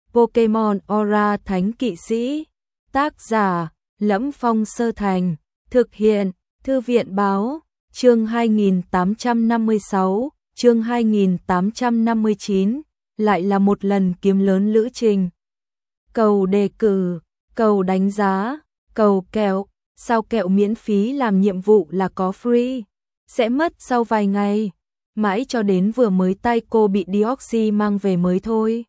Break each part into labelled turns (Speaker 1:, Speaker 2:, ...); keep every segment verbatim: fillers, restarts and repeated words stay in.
Speaker 1: Pokemon Aura Thánh Kỵ Sĩ. Tác giả: Lẫm Phong Sơ Thành. Thực hiện: Thư viện báo. Chương hai nghìn tám trăm năm mươi sáu, chương hai nghìn tám trăm năm mươi chín, lại là một lần kiếm lớn lữ trình. Cầu đề cử, cầu đánh giá, cầu kẹo, sao kẹo miễn phí làm nhiệm vụ là có free, sẽ mất sau vài ngày, mãi cho đến vừa mới tay cô bị Deoxy mang về mới thôi.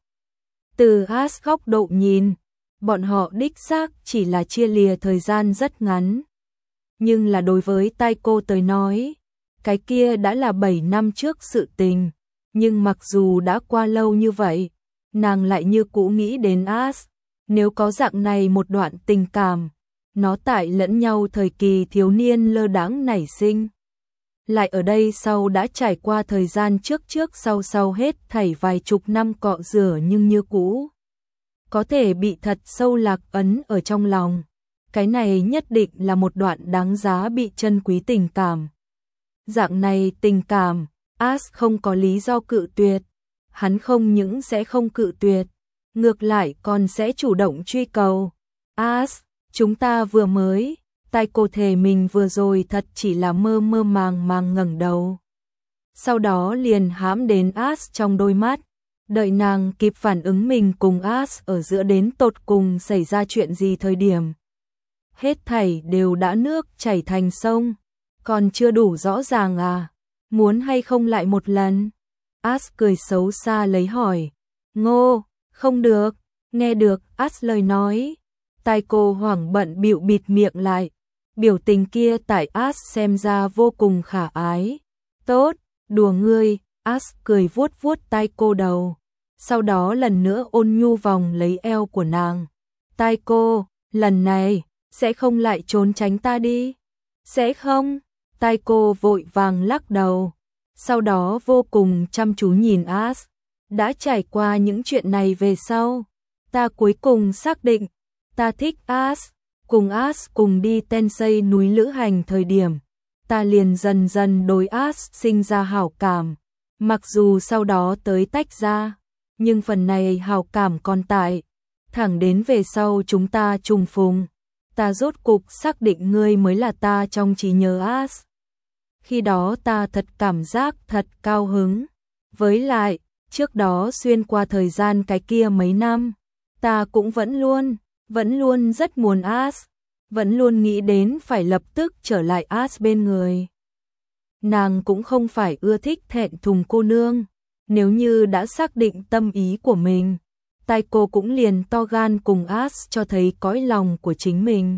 Speaker 1: Từ Ash góc độ nhìn, bọn họ đích xác chỉ là chia lìa thời gian rất ngắn. Nhưng là đối với tay cô tới nói, cái kia đã là bảy năm trước sự tình. Nhưng mặc dù đã qua lâu như vậy, nàng lại như cũ nghĩ đến Ash. Nếu có dạng này một đoạn tình cảm, nó tại lẫn nhau thời kỳ thiếu niên lơ đãng nảy sinh. Lại ở đây sau đã trải qua thời gian trước trước sau sau hết thảy vài chục năm cọ rửa nhưng như cũ. Có thể bị thật sâu lạc ấn ở trong lòng. Cái này nhất định là một đoạn đáng giá bị trân quý tình cảm. Dạng này tình cảm, Ash không có lý do cự tuyệt. Hắn không những sẽ không cự tuyệt, ngược lại còn sẽ chủ động truy cầu. Ash, chúng ta vừa mới, tay cô thề mình vừa rồi thật chỉ là mơ mơ màng màng ngẩng đầu. Sau đó liền hãm đến Ash trong đôi mắt. Đợi nàng kịp phản ứng mình cùng Ash ở giữa đến tột cùng xảy ra chuyện gì thời điểm. Hết thảy đều đã nước chảy thành sông, còn chưa đủ rõ ràng à, muốn hay không lại một lần? Ash cười xấu xa lấy hỏi. Ngô, không được, nghe được Ash lời nói. Tai cô hoảng bận bịu bịt miệng lại, biểu tình kia tại Ash xem ra vô cùng khả ái. Tốt, đùa ngươi, Ash cười vuốt vuốt tai cô đầu, sau đó lần nữa ôn nhu vòng lấy eo của nàng. Tai cô, lần này sẽ không lại trốn tránh ta đi? Sẽ không? Tai cô vội vàng lắc đầu, sau đó vô cùng chăm chú nhìn Ash. Đã trải qua những chuyện này về sau, ta cuối cùng xác định, ta thích Ash. Cùng Ash cùng đi Tensei núi lữ hành thời điểm, ta liền dần dần đối Ash sinh ra hảo cảm. Mặc dù sau đó tới tách ra, nhưng phần này hảo cảm còn tại. Thẳng đến về sau chúng ta trùng phùng, ta rốt cục xác định ngươi mới là ta trong trí nhớ Ash. Khi đó ta thật cảm giác thật cao hứng. Với lại, trước đó xuyên qua thời gian cái kia mấy năm, ta cũng vẫn luôn, vẫn luôn rất muốn Ash, vẫn luôn nghĩ đến phải lập tức trở lại Ash bên người. Nàng cũng không phải ưa thích thẹn thùng cô nương, nếu như đã xác định tâm ý của mình, tai cô cũng liền to gan cùng Ash cho thấy cõi lòng của chính mình.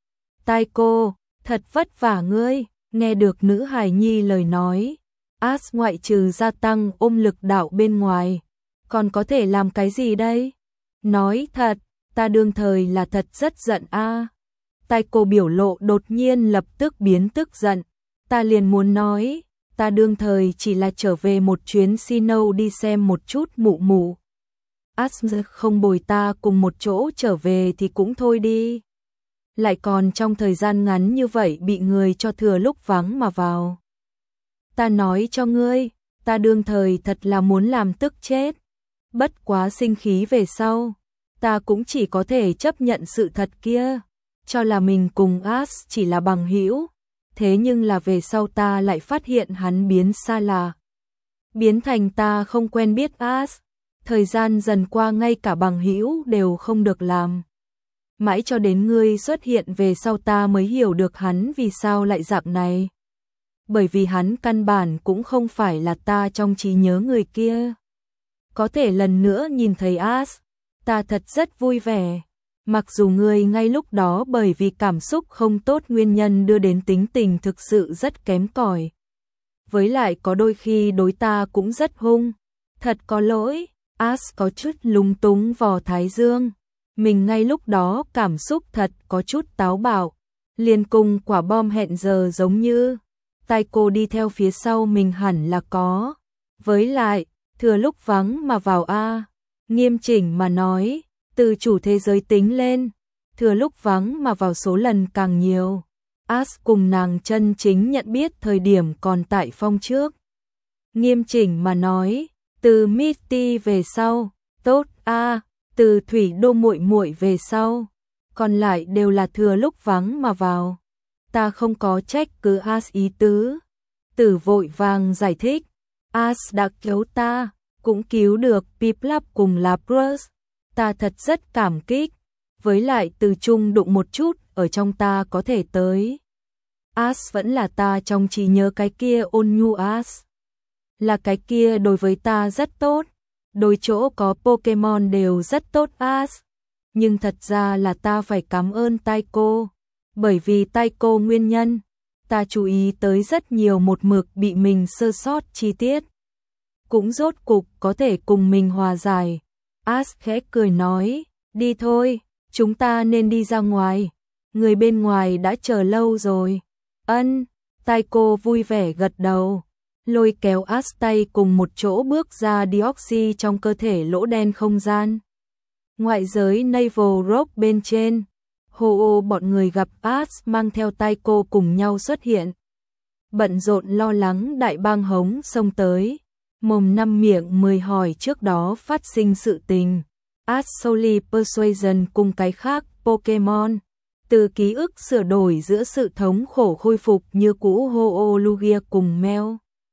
Speaker 1: Tai cô, thật vất vả ngươi. Nghe được nữ hài nhi lời nói, Ash ngoại trừ gia tăng ôm lực đạo bên ngoài, còn có thể làm cái gì đây? Nói thật, ta đương thời là thật rất giận a. À. Tai cô biểu lộ đột nhiên lập tức biến tức giận. Ta liền muốn nói, ta đương thời chỉ là trở về một chuyến Sinnoh đi xem một chút mụ mụ. Ash không bồi ta cùng một chỗ trở về thì cũng thôi đi. Lại còn trong thời gian ngắn như vậy bị người cho thừa lúc vắng mà vào. Ta nói cho ngươi, ta đương thời thật là muốn làm tức chết. Bất quá sinh khí về sau, ta cũng chỉ có thể chấp nhận sự thật kia, cho là mình cùng Ash chỉ là bằng hữu. Thế nhưng là về sau ta lại phát hiện hắn biến xa lạ, biến thành ta không quen biết Ash. Thời gian dần qua ngay cả bằng hữu đều không được làm. Mãi cho đến ngươi xuất hiện về sau ta mới hiểu được hắn vì sao lại dạng này. Bởi vì hắn căn bản cũng không phải là ta trong trí nhớ người kia. Có thể lần nữa nhìn thấy Ash, ta thật rất vui vẻ. Mặc dù ngươi ngay lúc đó bởi vì cảm xúc không tốt nguyên nhân đưa đến tính tình thực sự rất kém cỏi. Với lại có đôi khi đối ta cũng rất hung. Thật có lỗi, Ash có chút lúng túng vò thái dương. Mình ngay lúc đó cảm xúc thật có chút táo bạo, liền cùng quả bom hẹn giờ giống như. Tai cô đi theo phía sau mình hẳn là có. Với lại, thừa lúc vắng mà vào a. Nghiêm chỉnh mà nói, từ chủ thế giới tính lên, thừa lúc vắng mà vào số lần càng nhiều. Ash cùng nàng chân chính nhận biết thời điểm còn tại phong trước. Nghiêm chỉnh mà nói, từ Misty về sau, tốt a. Từ thủy đô muội muội về sau, còn lại đều là thừa lúc vắng mà vào. Ta không có trách cứ As ý tứ. Tử vội vàng giải thích. As đã cứu ta, cũng cứu được Piplap cùng Lapras. Ta thật rất cảm kích. Với lại từ chung đụng một chút, ở trong ta có thể tới. As vẫn là ta trong trí nhớ cái kia ôn nhu As. Là cái kia đối với ta rất tốt. Đôi chỗ có Pokemon đều rất tốt As. Nhưng thật ra là ta phải cảm ơn Taiko. Bởi vì Taiko nguyên nhân, ta chú ý tới rất nhiều một mực bị mình sơ sót chi tiết. Cũng rốt cục có thể cùng mình hòa giải. As khẽ cười nói, đi thôi, chúng ta nên đi ra ngoài. Người bên ngoài đã chờ lâu rồi. Ân, Taiko vui vẻ gật đầu. Lôi kéo As tay cùng một chỗ bước ra Deoxys trong cơ thể lỗ đen không gian. Ngoại giới Naval Rock bên trên, Ho-Oh bọn người gặp As mang theo Taiko cùng nhau xuất hiện. Bận rộn lo lắng đại bang hống xông tới, mồm năm miệng mười hỏi trước đó phát sinh sự tình. As Soul Persuasion cùng cái khác Pokemon, từ ký ức sửa đổi giữa sự thống khổ khôi phục như cũ Ho-Oh Lugia cùng Mel.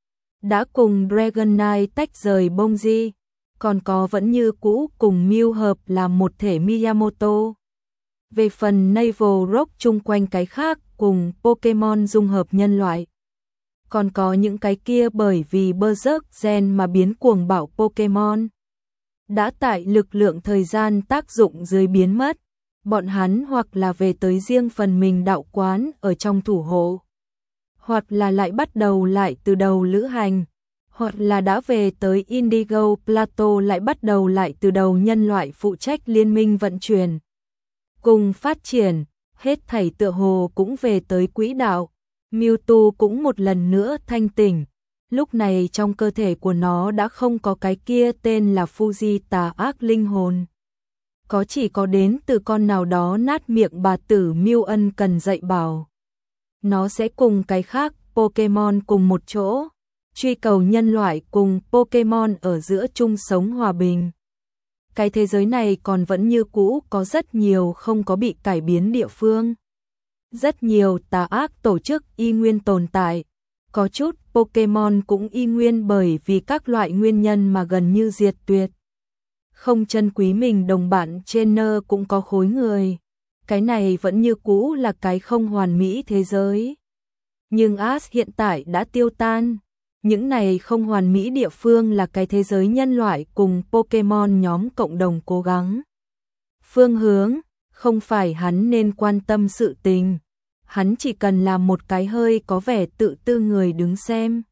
Speaker 1: Đã cùng Dragonite tách rời Bongji, còn có vẫn như cũ cùng Mew hợp làm một thể Miyamoto. Về phần Naval Rock chung quanh cái khác cùng Pokemon dung hợp nhân loại. Còn có những cái kia bởi vì Berserk gen mà biến cuồng bạo Pokemon. Đã tại lực lượng thời gian tác dụng dưới biến mất. Bọn hắn hoặc là về tới riêng phần mình đạo quán ở trong thủ hộ. Hoặc là lại bắt đầu lại từ đầu lữ hành. Hoặc là đã về tới Indigo Plateau lại bắt đầu lại từ đầu nhân loại phụ trách liên minh vận chuyển. Cùng phát triển, hết thảy tựa hồ cũng về tới quỹ đạo. Mewtwo cũng một lần nữa thanh tỉnh. Lúc này trong cơ thể của nó đã không có cái kia tên là Fuji tà ác linh hồn. Có chỉ có đến từ con nào đó nát miệng bà tử Mew ân cần dạy bảo. Nó sẽ cùng cái khác Pokemon cùng một chỗ, truy cầu nhân loại cùng Pokemon ở giữa chung sống hòa bình. Cái thế giới này còn vẫn như cũ có rất nhiều không có bị cải biến địa phương. Rất nhiều tà ác tổ chức y nguyên tồn tại. Có chút Pokemon cũng y nguyên bởi vì các loại nguyên nhân mà gần như diệt tuyệt. Không trân quý mình đồng bạn trainer cũng có khối người. Cái này vẫn như cũ là cái không hoàn mỹ thế giới. Nhưng As hiện tại đã tiêu tan. Những này không hoàn mỹ địa phương là cái thế giới nhân loại cùng Pokemon nhóm cộng đồng cố gắng. Phương hướng, không phải hắn nên quan tâm sự tình. Hắn chỉ cần làm một cái hơi có vẻ tự tư người đứng xem.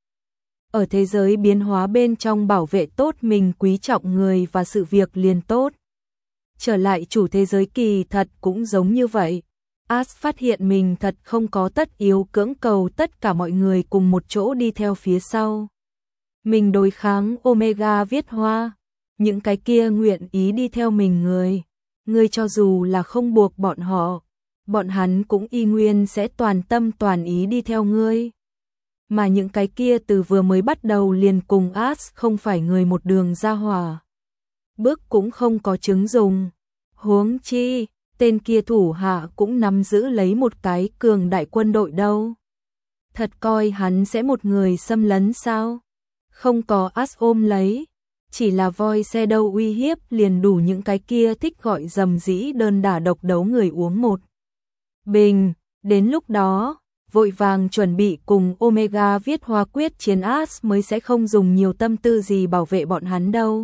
Speaker 1: Ở thế giới biến hóa bên trong bảo vệ tốt mình quý trọng người và sự việc liền tốt. Trở lại chủ thế giới kỳ thật cũng giống như vậy. As phát hiện mình thật không có tất yếu cưỡng cầu tất cả mọi người cùng một chỗ đi theo phía sau. Mình đối kháng Omega viết hoa. Những cái kia nguyện ý đi theo mình người. Người cho dù là không buộc bọn họ. Bọn hắn cũng y nguyên sẽ toàn tâm toàn ý đi theo ngươi. Mà những cái kia từ vừa mới bắt đầu liền cùng As không phải người một đường ra hỏa. Bước cũng không có chứng dùng. Huống chi, tên kia thủ hạ cũng nắm giữ lấy một cái cường đại quân đội đâu. Thật coi hắn sẽ một người xâm lấn sao? Không có As ôm lấy. Chỉ là voi xe đâu uy hiếp liền đủ những cái kia thích gọi dầm dĩ đơn đả độc đấu người uống một bình. Đến lúc đó, vội vàng chuẩn bị cùng Omega viết hoa quyết chiến As mới sẽ không dùng nhiều tâm tư gì bảo vệ bọn hắn đâu.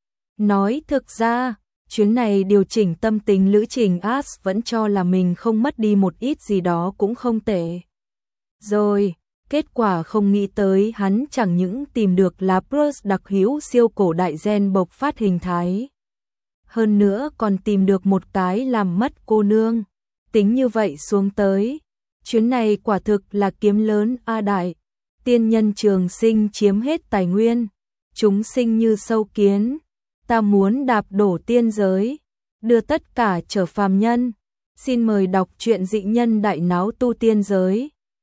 Speaker 1: Nói thực ra, chuyến này điều chỉnh tâm tính lữ trình As vẫn cho là mình không mất đi một ít gì đó cũng không tệ. Rồi, kết quả không nghĩ tới hắn chẳng những tìm được Lapras đặc hữu siêu cổ đại gen bộc phát hình thái. Hơn nữa còn tìm được một cái làm mất cô nương. Tính như vậy xuống tới. Chuyến này quả thực là kiếm lớn a đại. Tiên nhân trường sinh chiếm hết tài nguyên. Chúng sinh như sâu kiến. Ta muốn đạp đổ tiên giới. Đưa tất cả trở phàm nhân. Xin mời đọc truyện dị nhân đại náo tu tiên giới.